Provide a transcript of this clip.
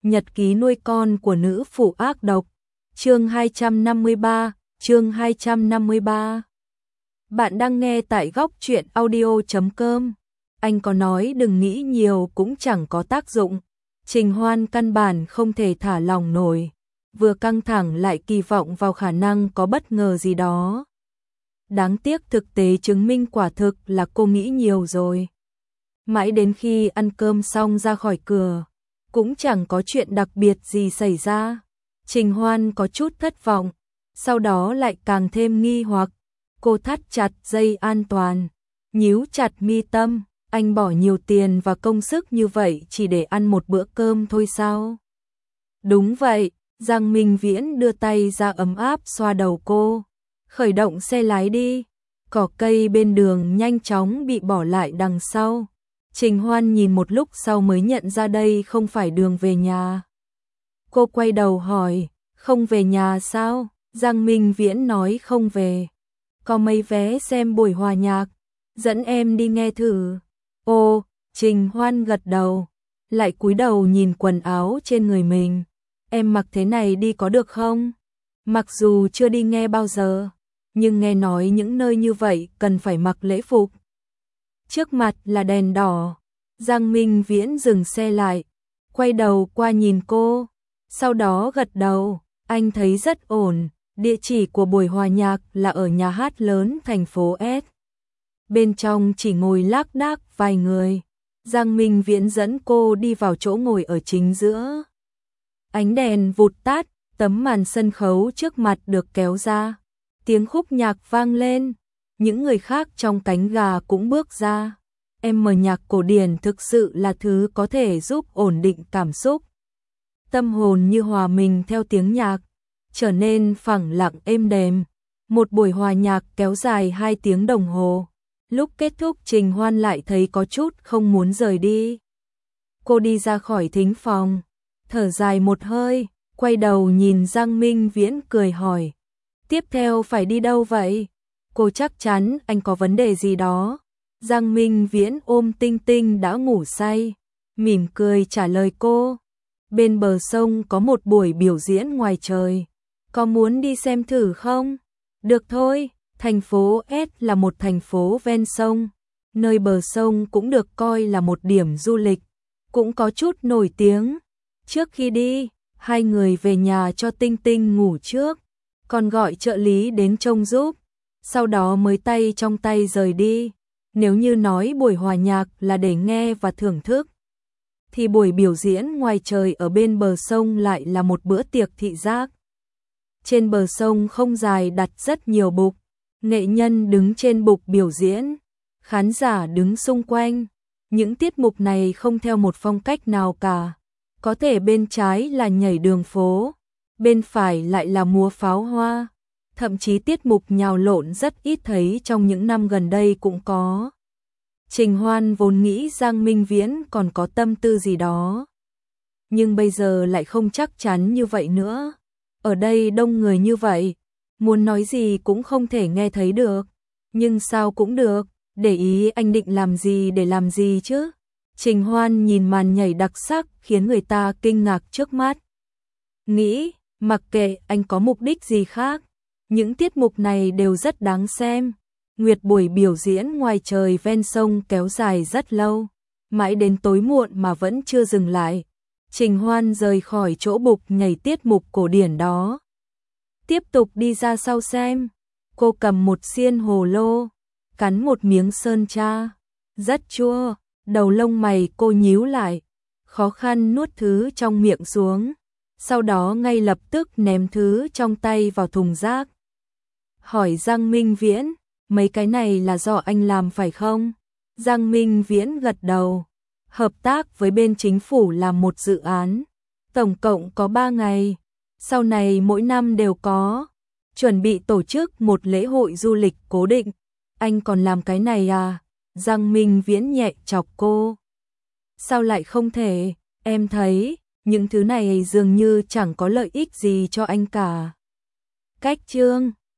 Nhật ký nuôi con của nữ phụ ác độc. Chương 253. Bạn đang nghe tại góc truyện audio.com. Anh có nói đừng nghĩ nhiều cũng chẳng có tác dụng. Trình Hoan căn bản không thể thả lỏng nổi, vừa căng thẳng lại kỳ vọng vào khả năng có bất ngờ gì đó. Đáng tiếc thực tế chứng minh quả thực là cô nghĩ nhiều rồi. Mãi đến khi ăn cơm xong ra khỏi cửa, cũng chẳng có chuyện đặc biệt gì xảy ra. Trình Hoan có chút thất vọng, sau đó lại càng thêm nghi hoặc. Cô thắt chặt dây an toàn, nhíu chặt mi tâm, anh bỏ nhiều tiền và công sức như vậy chỉ để ăn một bữa cơm thôi sao? Đúng vậy, Giang Minh Viễn đưa tay ra ấm áp xoa đầu cô. Khởi động xe lái đi. Cỏ cây bên đường nhanh chóng bị bỏ lại đằng sau. Trình Hoan nhìn một lúc sau mới nhận ra đây không phải đường về nhà. Cô quay đầu hỏi, không về nhà sao? Giang Minh Viễn nói không về. Có mấy vé xem buổi hòa nhạc, dẫn em đi nghe thử. Ồ, Trình Hoan gật đầu, lại cúi đầu nhìn quần áo trên người mình. Em mặc thế này đi có được không? Mặc dù chưa đi nghe bao giờ, nhưng nghe nói những nơi như vậy cần phải mặc lễ phục. Trước mặt là đèn đỏ. Giang Minh Viễn dừng xe lại, quay đầu qua nhìn cô, sau đó gật đầu. Anh thấy rất ổn. Địa chỉ của buổi hòa nhạc là ở nhà hát lớn thành phố S. Bên trong chỉ ngồi lác đác vài người. Giang Minh Viễn dẫn cô đi vào chỗ ngồi ở chính giữa. Ánh đèn vụt tắt, tấm màn sân khấu trước mặt được kéo ra. Tiếng khúc nhạc vang lên, những người khác trong cánh gà cũng bước ra. Nhạc cổ điển thực sự là thứ có thể giúp ổn định cảm xúc. Tâm hồn như hòa mình theo tiếng nhạc, trở nên phẳng lặng êm đềm. Một buổi hòa nhạc kéo dài 2 tiếng đồng hồ. Lúc kết thúc Trình Hoan lại thấy có chút không muốn rời đi. Cô đi ra khỏi thính phòng, thở dài một hơi, quay đầu nhìn Giang Minh Viễn cười hỏi. Tiếp theo phải đi đâu vậy? Cô chắc chắn anh có vấn đề gì đó. Giang Minh Viễn ôm Tinh Tinh đã ngủ say, mỉm cười trả lời cô. Bên bờ sông có một buổi biểu diễn ngoài trời. Có muốn đi xem thử không? Được thôi, thành phố S là một thành phố ven sông. Nơi bờ sông cũng được coi là một điểm du lịch, cũng có chút nổi tiếng. Trước khi đi, hai người về nhà cho Tinh Tinh ngủ trước, còn gọi trợ lý đến trông giúp, sau đó mới tay trong tay rời đi. Nếu như nói buổi hòa nhạc là để nghe và thưởng thức, thì buổi biểu diễn ngoài trời ở bên bờ sông lại là một bữa tiệc thị giác. Trên bờ sông không dài đặt rất nhiều bục, nghệ nhân đứng trên bục biểu diễn, khán giả đứng xung quanh. Những tiết mục này không theo một phong cách nào cả. Có thể bên trái là nhảy đường phố, bên phải lại là múa pháo hoa. Thậm chí tiết mục nhào lộn rất ít thấy trong những năm gần đây cũng có. Trình Hoan vốn nghĩ Giang Minh Viễn còn có tâm tư gì đó, nhưng bây giờ lại không chắc chắn như vậy nữa. Ở đây đông người như vậy, muốn nói gì cũng không thể nghe thấy được. Nhưng sao cũng được, để ý anh định làm gì để làm gì chứ. Trình Hoan nhìn màn nhảy đặc sắc khiến người ta kinh ngạc trước mắt. Nghĩ, mặc kệ anh có mục đích gì khác, những tiết mục này đều rất đáng xem. Nguyệt buổi biểu diễn ngoài trời ven sông kéo dài rất lâu, mãi đến tối muộn mà vẫn chưa dừng lại. Trình Hoan rời khỏi chỗ bục nhảy tiết mục cổ điển đó, tiếp tục đi ra sau xem. Cô cầm một xiên hồ lô, cắn một miếng sơn tra, rất chua. Đầu lông mày cô nhíu lại, khó khăn nuốt thứ trong miệng xuống, sau đó ngay lập tức ném thứ trong tay vào thùng rác. Hỏi Giang Minh Viễn, mấy cái này là do anh làm phải không? Giang Minh Viễn gật đầu. Hợp tác với bên chính phủ làm một dự án, tổng cộng có 3 ngày, sau này mỗi năm đều có. Chuẩn bị tổ chức một lễ hội du lịch cố định. Anh còn làm cái này à? Giang Minh Viễn nhẹ chọc cô. Sao lại không thể? Em thấy những thứ này dường như chẳng có lợi ích gì cho anh cả. Cách chương